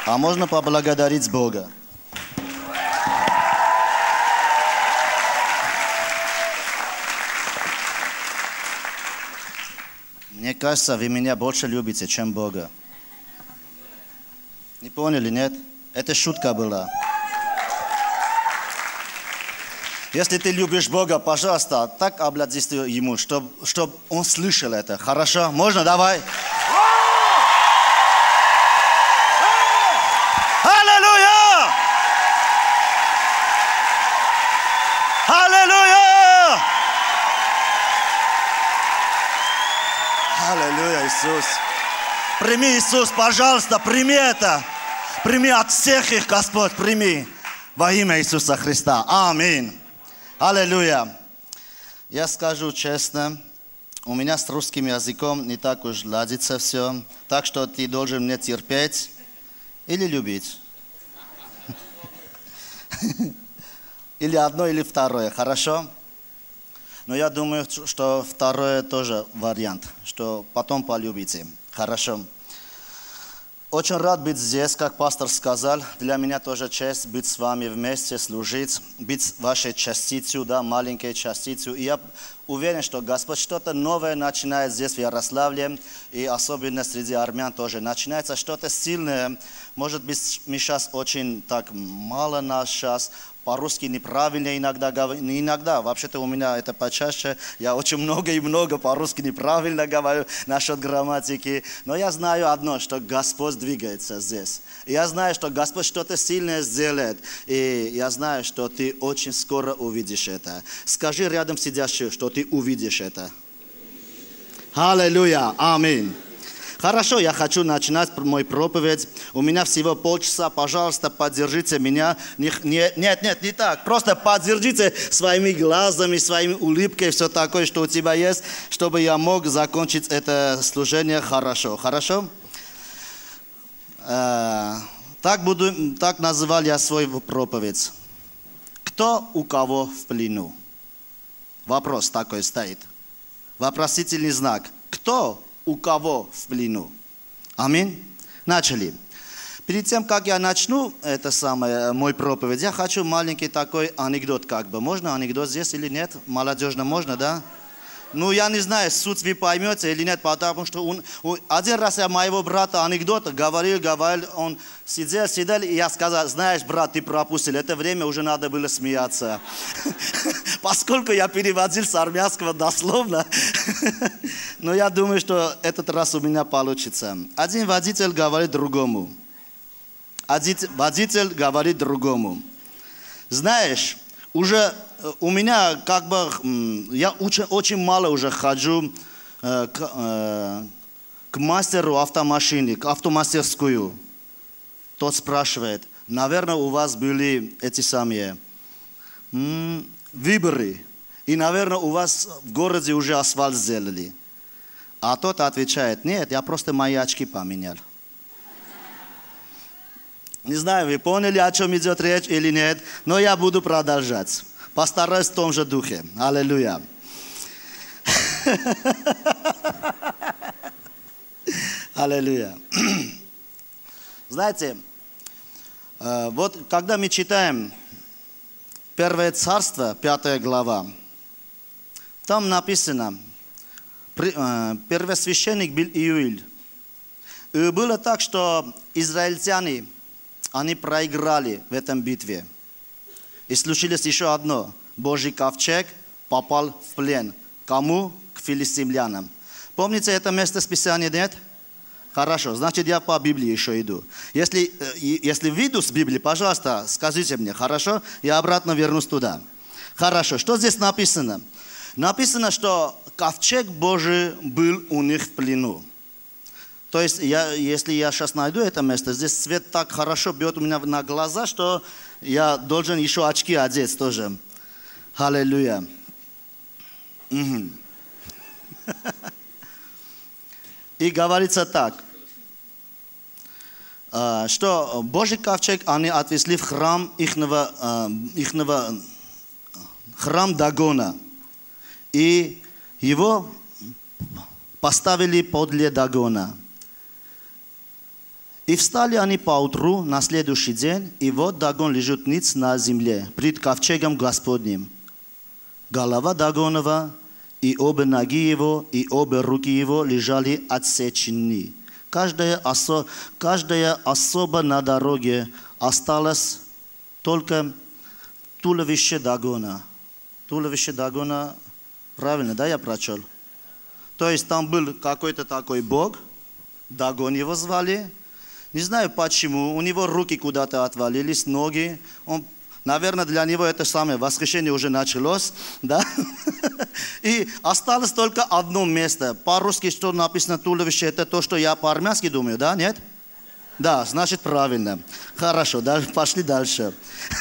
А можно поблагодарить Бога. Мне кажется, вы меня больше любите, чем Бога. Не поняли, нет? Это шутка была. Если ты любишь Бога, пожалуйста, так обладательствуй Ему, чтобы Он слышал это. Хорошо? Можно? Давай. Аллилуйя! Аллилуйя! Аллилуйя, Иисус. Прими, Иисус, пожалуйста, прими это. Прими от всех их, Господь, прими. Во имя Иисуса Христа. Аминь. Аллилуйя. Я скажу честно, у меня с русским языком не так уж ладится все. Так что ты должен мне терпеть или любить. Или одно, или второе, хорошо? Но я думаю, что второе тоже вариант, что потом полюбите. Хорошо. Очень рад быть здесь, как пастор сказал. Для меня тоже честь быть с вами вместе, служить, быть вашей частицей, да, маленькой частицей. И я уверен, что Господь что-то новое начинает здесь, в Ярославле, и особенно среди армян тоже. Начинается что-то сильное. Может быть, мы сейчас очень так мало нас сейчас, по-русски неправильно иногда говорю. Не иногда, вообще-то у меня это почаще. Я очень много и много по-русски неправильно говорю насчет грамматики. Но я знаю одно, что Господь двигается здесь. И я знаю, что Господь что-то сильное сделает. И я знаю, что ты очень скоро увидишь это. Скажи рядом сидящему, что ты увидишь это. Аллилуйя, аминь. Хорошо, я хочу начинать мой проповедь. У меня всего полчаса. Пожалуйста, поддержите меня. Нет, не так. Просто поддержите своими глазами, своими улыбкой, все такое, что у тебя есть, чтобы я мог закончить это служение хорошо. Хорошо? Так называл я свой проповедь. Кто у кого в плену? Вопрос такой стоит. Вопросительный знак. Кто у кого в плену? Аминь. Начали. Перед тем, как я начну мой проповедь, я хочу маленький такой анекдот как бы. Можно анекдот здесь или нет? Молодежно можно, да? Ну, я не знаю, суть вы поймете или нет, потому что один раз я моего брата анекдот говорил, он сидел, и я сказал, знаешь, брат, ты пропустил, это время уже надо было смеяться. Поскольку я переводил с армянского дословно, но я думаю, что этот раз у меня получится. Один водитель говорит другому. Знаешь, уже у меня я очень мало уже хожу к мастеру автомашины, к автомастерскую. Тот спрашивает, наверное, у вас были эти самые выборы. И, наверное, у вас в городе уже асфальт сделали. А тот отвечает, нет, я просто мои очки поменял. Не знаю, вы поняли, о чем идет речь или нет, но я буду продолжать. Постараюсь в том же духе. Аллилуйя. Аллилуйя. Знаете, вот когда мы читаем Первое Царство, 5 глава, там написано, первосвященник был Иуиль. И было так, что израильтяне, они проиграли в этом битве. И случилось еще одно. Божий ковчег попал в плен. Кому? К филистимлянам. Помните это место Писания, нет? Хорошо, значит я по Библии еще иду. Если выйду с Библии, пожалуйста, скажите мне, хорошо? Я обратно вернусь туда. Хорошо, что здесь написано? Написано, что ковчег Божий был у них в плену. То есть, если я сейчас найду это место, здесь свет так хорошо бьет у меня на глаза, что я должен еще очки одеть тоже. Аллилуйя. И говорится так, что Божий ковчег они отвезли в храм храм Дагона. И его поставили подле Дагона. И встали они поутру на следующий день, и вот Дагон лежит ниц на земле, пред ковчегом Господним. Голова Дагонова и обе ноги его, и обе руки его лежали отсечены. Каждая особа на дороге осталось только туловище Дагона. Туловище Дагона, правильно, да, я прочел? То есть там был какой-то такой бог, Дагон его звали. Не знаю почему, у него руки куда-то отвалились, ноги. Наверное, для него это самое восхищение уже началось, да? И осталось только одно место. По-русски, что написано туловище, это то, что я по-армянски думаю, да? Нет? Да, значит правильно. Хорошо, пошли дальше.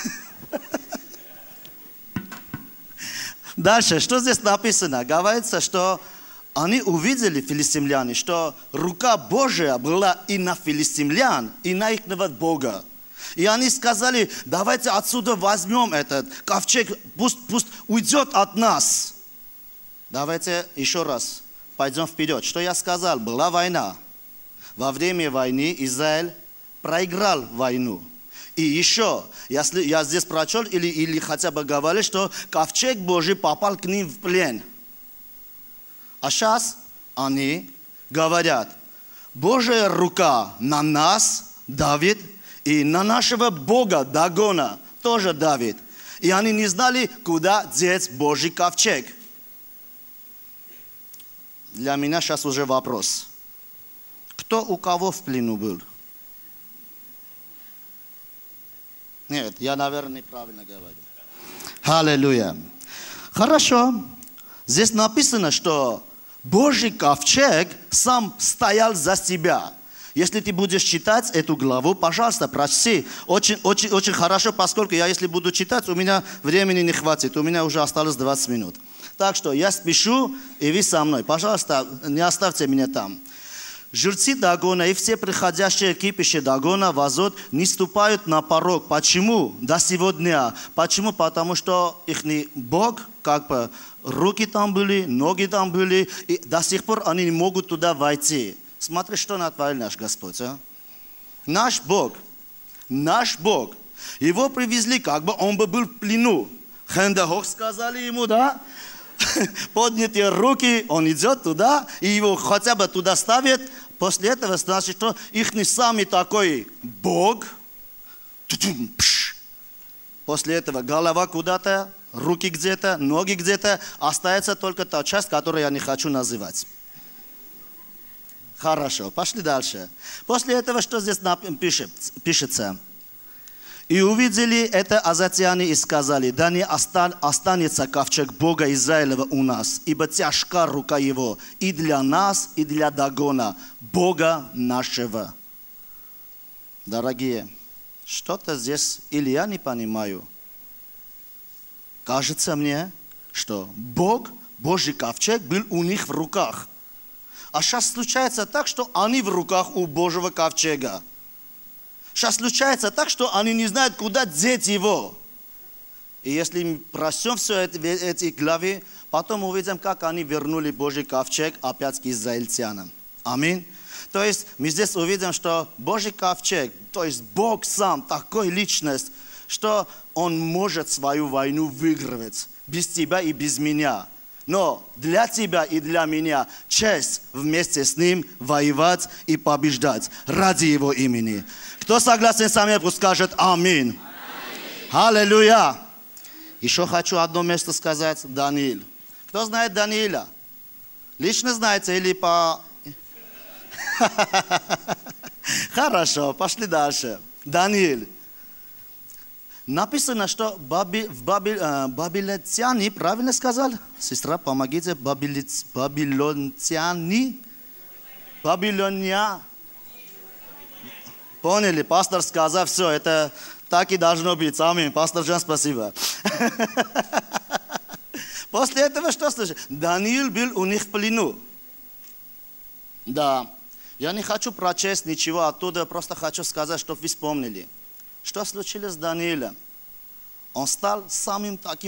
Дальше, что здесь написано? Говорится, что они увидели, филистимляне, что рука Божия была и на филистимлян, и на их Бога. И они сказали, давайте отсюда возьмем этот ковчег, пусть уйдет от нас. Давайте еще раз пойдем вперед. Что я сказал? Была война. Во время войны Израиль проиграл войну. И еще, если я здесь прочел или хотя бы говорил, что ковчег Божий попал к ним в плен. А сейчас они говорят, Божья рука на нас давит, и на нашего Бога Дагона тоже давит. И они не знали, куда деть Божий ковчег. Для меня сейчас уже вопрос. Кто у кого в плену был? Нет, я, наверное, неправильно говорю. Аллилуйя. Хорошо. Здесь написано, что Божий ковчег сам стоял за себя. Если ты будешь читать эту главу, пожалуйста, прочти. Очень хорошо, поскольку если буду читать, у меня времени не хватит. У меня уже осталось 20 минут. Так что я спешу, и вы со мной. Пожалуйста, не оставьте меня там. Жрецы Дагона и все приходящие кипища Дагона возот не ступают на порог. Почему? До сегодня. Почему? Потому что их Бог, руки там были, ноги там были, и до сих пор они не могут туда войти. Смотри, что натворил наш Господь. А? Наш Бог, его привезли, он бы был в плену. Хендахох сказали ему, да? Поднятые руки, он идет туда, и его хотя бы туда ставят. После этого значит, что их не самый такой Бог. После этого голова куда-то, руки где-то, ноги где-то. Остается только та часть, которую я не хочу называть. Хорошо, пошли дальше. После этого что здесь пишется? И увидели это азатяне и сказали, да не останется ковчег Бога Израилева у нас, ибо тяжка рука его и для нас, и для Дагона, Бога нашего. Дорогие, что-то здесь или я не понимаю. Кажется мне, что Божий ковчег был у них в руках. А сейчас случается так, что они в руках у Божьего ковчега. Сейчас случается так, что они не знают, куда деть его. И если мы прочтем все эти главы, потом увидим, как они вернули Божий ковчег опять к израильтянам. Аминь. То есть мы здесь увидим, что Божий ковчег, то есть Бог сам, такой личность, что Он может свою войну выигрывать без тебя и без меня. Но для тебя и для меня честь вместе с Ним воевать и побеждать ради Его имени. Кто согласен со мной, пусть скажет аминь. Аллилуйя. Еще хочу одно место сказать. Даниил. Кто знает Даниила? Лично знаете или по... Хорошо, пошли дальше. Даниил. Написано, что бабилонтяне, правильно сказал? Сестра, помогите. Бабилонтяне. Поняли, пастор сказал, все, это так и должно быть. Аминь. Пастор Жан, спасибо. После этого что случилось? Даниил был у них в плену. Да. Я не хочу прочесть ничего оттуда, просто хочу сказать, чтобы вы вспомнили. Что случилось с Даниилом? Он стал самым таким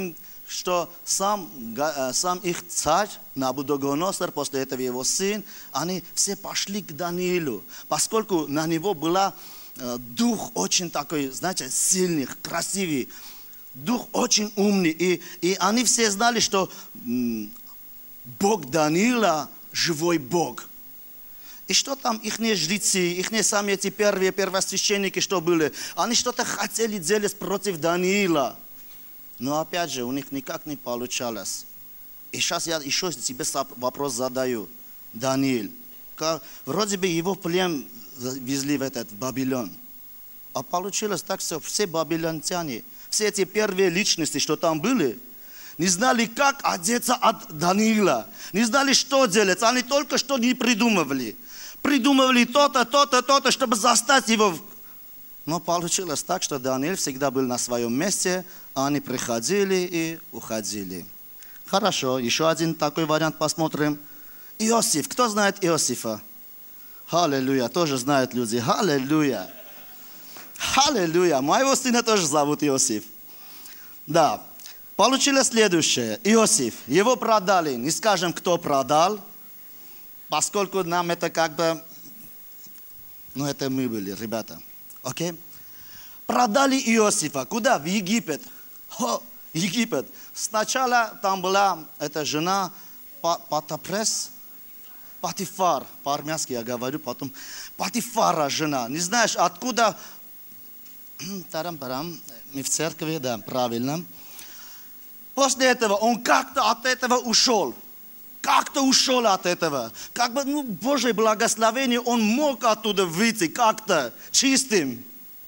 что сам их царь, Навуходоносор, после этого его сын, они все пошли к Даниилу, поскольку на него был дух очень такой, знаете, сильный, красивый, дух очень умный. И они все знали, что Бог Даниила живой Бог. И что там их жрецы, их сами эти первосвященники, что были, они что-то хотели делать против Даниила. Но опять же, у них никак не получалось. И сейчас я еще себе вопрос задаю. Даниил, вроде бы его в плен везли в Вавилон. А получилось так, что все вавилонтяне, все эти первые личности, что там были, не знали, как одеться от Даниила. Не знали, что делать. Они только что не придумывали. Придумывали то-то, то-то, то-то, чтобы застать его. Но получилось так, что Даниил всегда был на своем месте. Они приходили и уходили. Хорошо, еще один такой вариант посмотрим. Иосиф. Кто знает Иосифа? Аллилуйя. Тоже знают люди. Аллилуйя. Аллилуйя. Моего сына тоже зовут Иосиф. Да. Получилось следующее. Иосиф. Его продали. Не скажем, кто продал. Поскольку нам это как бы... Ну, это мы были, ребята. Окей? Продали Иосифа. Куда? В Египет. Египет. Сначала там была эта жена Патапрес. Патифар. По-армянски я говорю, потом Патифара жена. Не знаешь, откуда... Тарам-парам. Мы в церкви, да, правильно. После этого он как-то от этого ушел. Как-то ушел от этого. Как бы, Божье благословение, он мог оттуда выйти как-то чистым,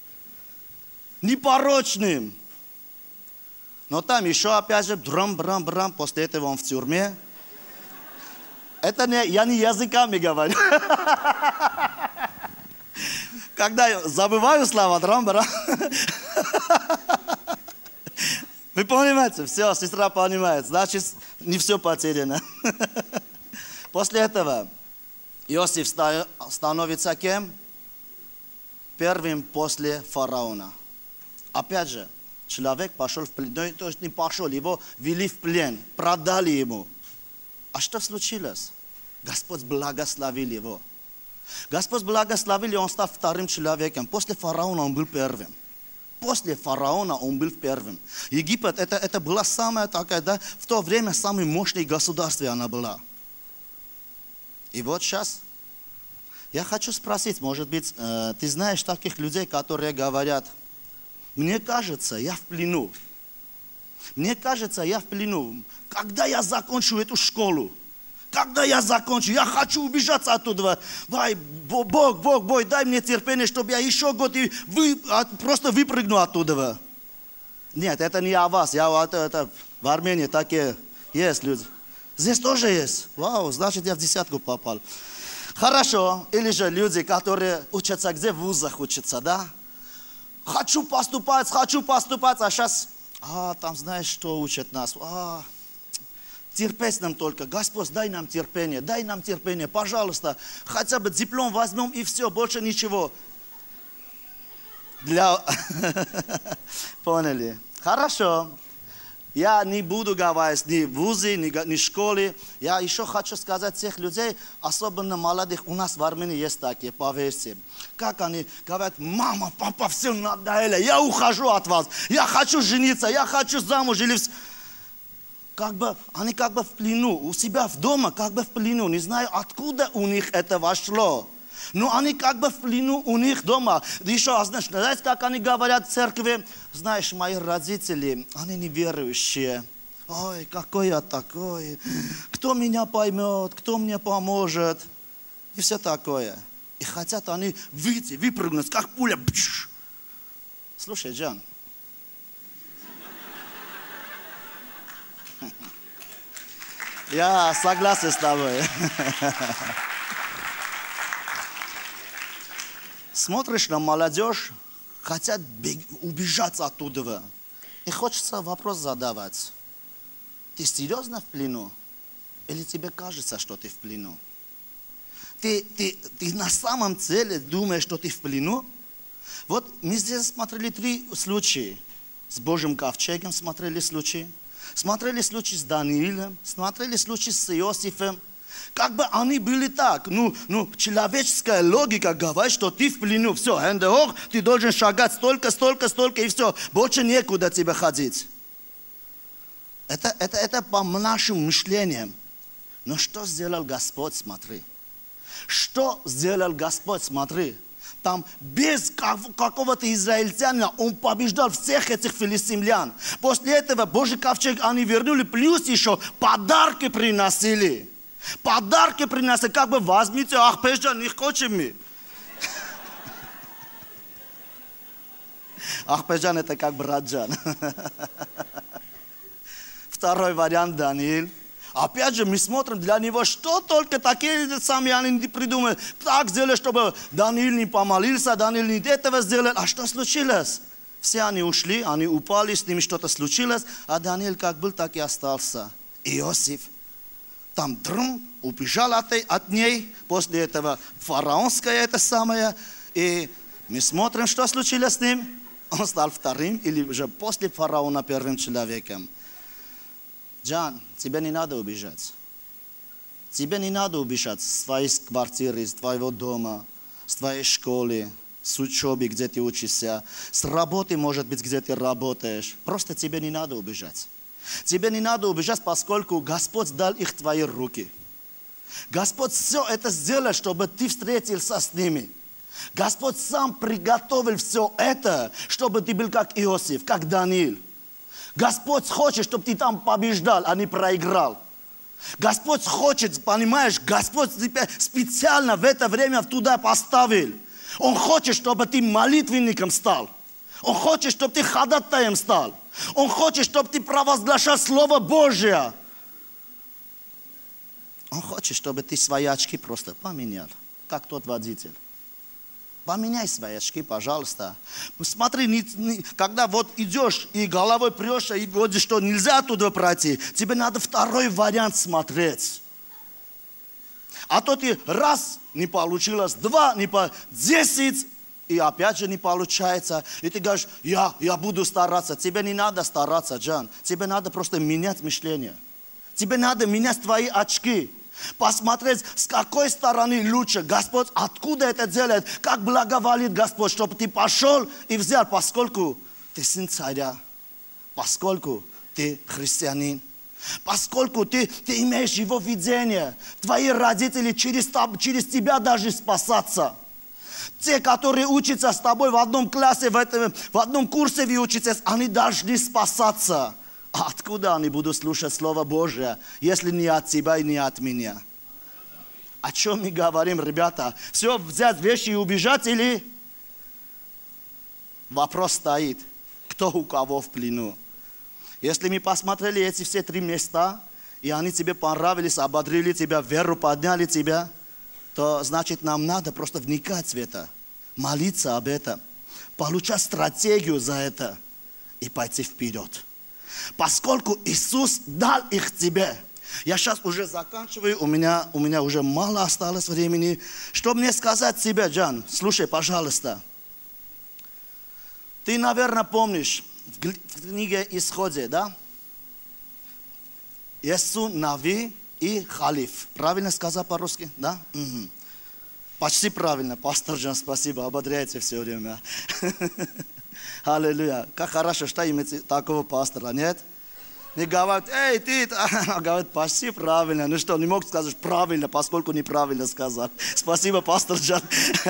непорочным. Но там еще опять же, брам-брам-брам, после этого он в тюрьме. Это я не языками говорю. Когда я забываю слова, брам-брам. Вы понимаете? Все, сестра понимает. Значит, не все потеряно. После этого Иосиф становится кем? Первым после фараона. Опять же, человек пошел в плен. То есть не пошел, его ввели в плен, продали ему. А что случилось? Господь благословил его. Господь благословил, и он стал вторым человеком. После фараона он был первым. После фараона он был первым. Египет, это была самая такая, да, в то время самое мощное государство она была. И вот сейчас я хочу спросить, может быть, ты знаешь таких людей, которые говорят, мне кажется, я в плену. Мне кажется, я в плену. Когда я закончу эту школу? Когда я закончу, я хочу убежать оттуда. Бог, дай мне терпение, чтобы я еще год просто выпрыгну оттуда. Нет, это не о вас. Это в Армении такие есть люди. Здесь тоже есть. Вау, значит, я в десятку попал. Хорошо. Или же люди, которые учатся, где в вузах учатся, да? Хочу поступать, а сейчас, там знаешь, что учат нас? Терпеть нам только. Господь, дай нам терпение, пожалуйста. Хотя бы диплом возьмем и все, больше ничего. Поняли? Хорошо. Я не буду говорить ни в вузе, ни в школе. Я еще хочу сказать всех людей, особенно молодых, у нас в Армении есть такие, поверьте. Как они говорят, мама, папа, все надоело, я ухожу от вас. Я хочу жениться, я хочу замуж. Они как бы в плену, у себя в дома как бы в плену. Не знаю, откуда у них это вошло. Но они как бы в плену у них дома. Еще, знаете, как они говорят в церкви? Знаешь, мои родители, они неверующие. Ой, какой я такой. Кто меня поймет, кто мне поможет. И все такое. И хотят они выйти, выпрыгнуть, как пуля. Слушай, Джан. Я согласен с тобой. Смотришь на молодежь, хотят убежать оттуда. И хочется вопрос задавать. Ты серьезно в плену? Или тебе кажется, что ты в плену? Ты на самом деле думаешь, что ты в плену? Вот мы здесь смотрели 3 случая. С Божьим ковчегом смотрели случаи. Смотрели случай с Даниилом, смотрели случай с Иосифом. Как бы они были так. Человеческая логика говорит, что ты в плену. Все, ты должен шагать столько, и все. Больше некуда тебе ходить. Это по нашим мышлениям. Но что сделал Господь, смотри. Что сделал Господь, смотри. Там без какого-то израильтянина он побеждал всех этих филистимлян. После этого Божий ковчег они вернули, плюс еще подарки приносили. Подарки приносили, как бы возьмите, Ахпежан, не хотим мы. Ахпежан это как браджан. Второй вариант Даниил. Опять же, мы смотрим для него, что только такие сами они не придумали. Так сделали, чтобы Даниил не помолился, Даниил не этого сделал. А что случилось? Все они ушли, они упали, с ними что-то случилось, а Даниил как был, так и остался. Иосиф там убежал от ней, после этого фараонское это самое. И мы смотрим, что случилось с ним. Он стал вторым или уже после фараона первым человеком. Джан, тебе не надо убежать. Тебе не надо убежать с твоей квартиры, с твоего дома, с твоей школы, с учебы, где ты учишься, с работы, может быть, где ты работаешь. Просто тебе не надо убежать. Тебе не надо убежать, поскольку Господь дал их в твои руки. Господь все это сделал, чтобы ты встретился с ними. Господь сам приготовил все это, чтобы ты был как Иосиф, как Даниил. Господь хочет, чтобы ты там побеждал, а не проиграл. Господь хочет, понимаешь, Господь тебя специально в это время туда поставил. Он хочет, чтобы ты молитвенником стал. Он хочет, чтобы ты ходатаем стал. Он хочет, чтобы ты провозглашал Слово Божие. Он хочет, чтобы ты свои очки просто поменял, как тот водитель. Поменяй свои очки, пожалуйста. Смотри, когда вот идешь и головой прешься, и вот что, нельзя оттуда пройти. Тебе надо второй вариант смотреть. А то ты раз не получилось, два не получилось, 10, и опять же не получается. И ты говоришь, я буду стараться. Тебе не надо стараться, Джан. Тебе надо просто менять мышление. Тебе надо менять твои очки. Посмотреть, с какой стороны лучше. Господь откуда это делает, как благоволит Господь, чтобы ты пошел и взял, поскольку ты сын царя, поскольку ты христианин, поскольку ты имеешь его видение. Твои родители через тебя должны спасаться. Те, которые учатся с тобой в одном классе, в одном курсе вы учитесь, они должны спасаться. А откуда они будут слушать Слово Божие, если не от тебя и не от меня? О чем мы говорим, ребята? Все, взять вещи и убежать или... Вопрос стоит, кто у кого в плену. Если мы посмотрели эти все 3 места, и они тебе понравились, ободрили тебя, веру подняли тебя, то значит нам надо просто вникать в это, молиться об этом, получать стратегию за это и пойти вперед. Поскольку Иисус дал их тебе. Я сейчас уже заканчиваю, у меня уже мало осталось времени. Что мне сказать тебе, Джан? Слушай, пожалуйста. Ты, наверное, помнишь, в книге Исходе, да? Иисус, Нави и Халиф. Правильно сказал по-русски? Да? Угу. Почти правильно. Пастор Джан, спасибо, ободряйте все время. Аллилуйя. Как хорошо, что имеете такого пастора, нет? Не говорят, эй, ты, говорят, почти правильно. Ну что, не мог сказать правильно, поскольку неправильно сказал. Спасибо, пастор Джан.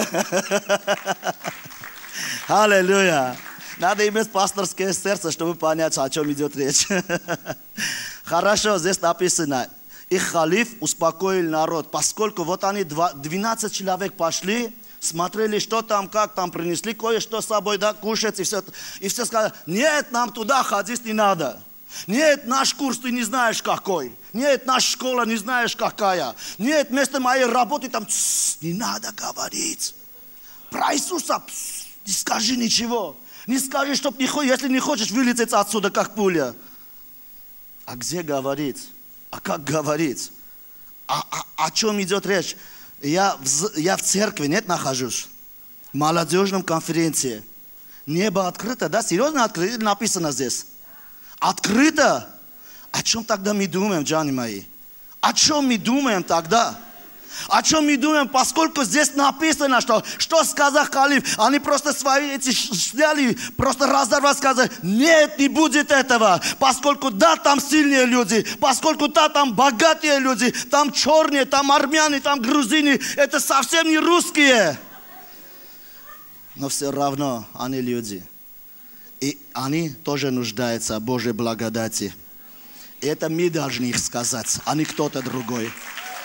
Аллилуйя. Надо иметь пасторское сердце, чтобы понять, о чем идет речь. Хорошо, здесь написано. И халиф успокоил народ, поскольку вот они 12 человек пошли, смотрели, что там, как там, принесли кое-что с собой, да, кушать, и все сказали, нет, нам туда ходить не надо. Нет, наш курс ты не знаешь какой. Нет, наша школа не знаешь какая. Нет, вместо моей работы там, не надо говорить. Про Иисуса не скажи ничего. Не скажи, если не хочешь вылететь отсюда, как пуля. А где говорить? А как говорить? О чем идет речь? Я в церкви, нет, нахожусь. В молодежном конференции. Небо открыто, да? Серьезно открыто? Написано здесь. Открыто. О чем тогда мы думаем, джаны мои? О чем мы думаем тогда? О чем мы думаем, поскольку здесь написано, что сказал халиф, они просто свои эти сняли, просто разорвали, сказали, нет, не будет этого, поскольку да, там сильные люди, поскольку да, там богатые люди, там черные, там армяне, там грузины, это совсем не русские. Но все равно они люди. И они тоже нуждаются в Божьей благодати. И это мы должны их сказать, а не кто-то другой.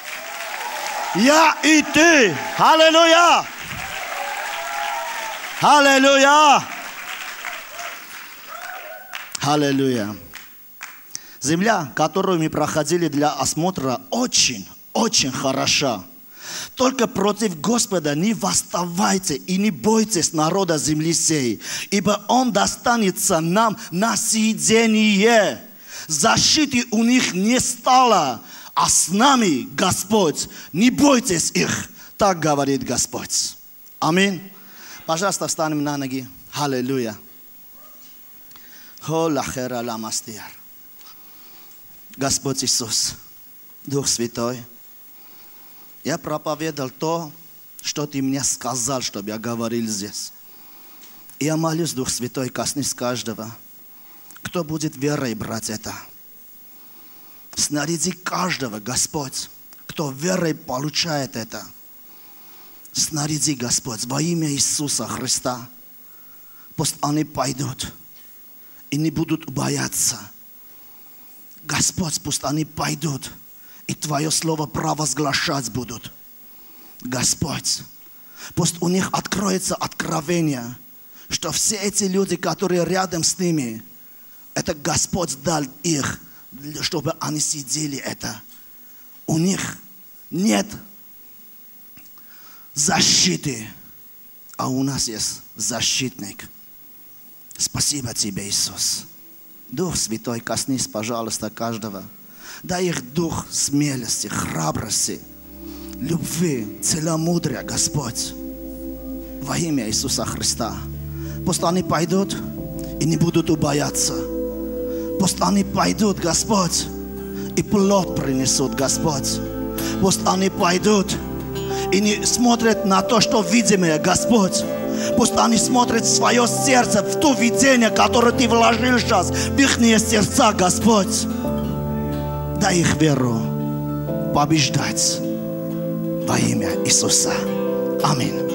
Я и ты. Аллилуйя. Аллилуйя. Аллилуйя. Земля, которую мы проходили для осмотра, очень, очень хороша. Только против Господа не восставайте и не бойтесь народа земли сей, ибо Он достанется нам на съедение. Защиты у них не стало, а с нами Господь. Не бойтесь их, так говорит Господь. Аминь. Пожалуйста, встанем на ноги. Аллилуйя. Господь Иисус, Дух Святой, я проповедовал то, что Ты мне сказал, чтобы я говорил здесь. И я молюсь, Дух Святой, коснись каждого, кто будет верой брать это. Снаряди каждого, Господь, кто верой получает это. Снаряди, Господь, во имя Иисуса Христа. Пусть они пойдут и не будут бояться. Господь, пусть они пойдут и Твое Слово провозглашать будут. Господь, пусть у них откроется откровение, что все эти люди, которые рядом с ними, это Господь дал их, чтобы они сидели это. У них нет защиты, а у нас есть защитник. Спасибо Тебе, Иисус. Дух Святой, коснись, пожалуйста, каждого. Дай их дух смелости, храбрости, любви, целомудрия, Господь. Во имя Иисуса Христа. Пусть они пойдут и не будут бояться. Пусть они пойдут, Господь, и плод принесут, Господь. Пусть они пойдут и не смотрят на то, что видимое, Господь. Пусть они смотрят в свое сердце, в то видение, которое Ты вложил сейчас, в их сердца, Господь. Дай их веру побеждать во имя Иисуса. Аминь.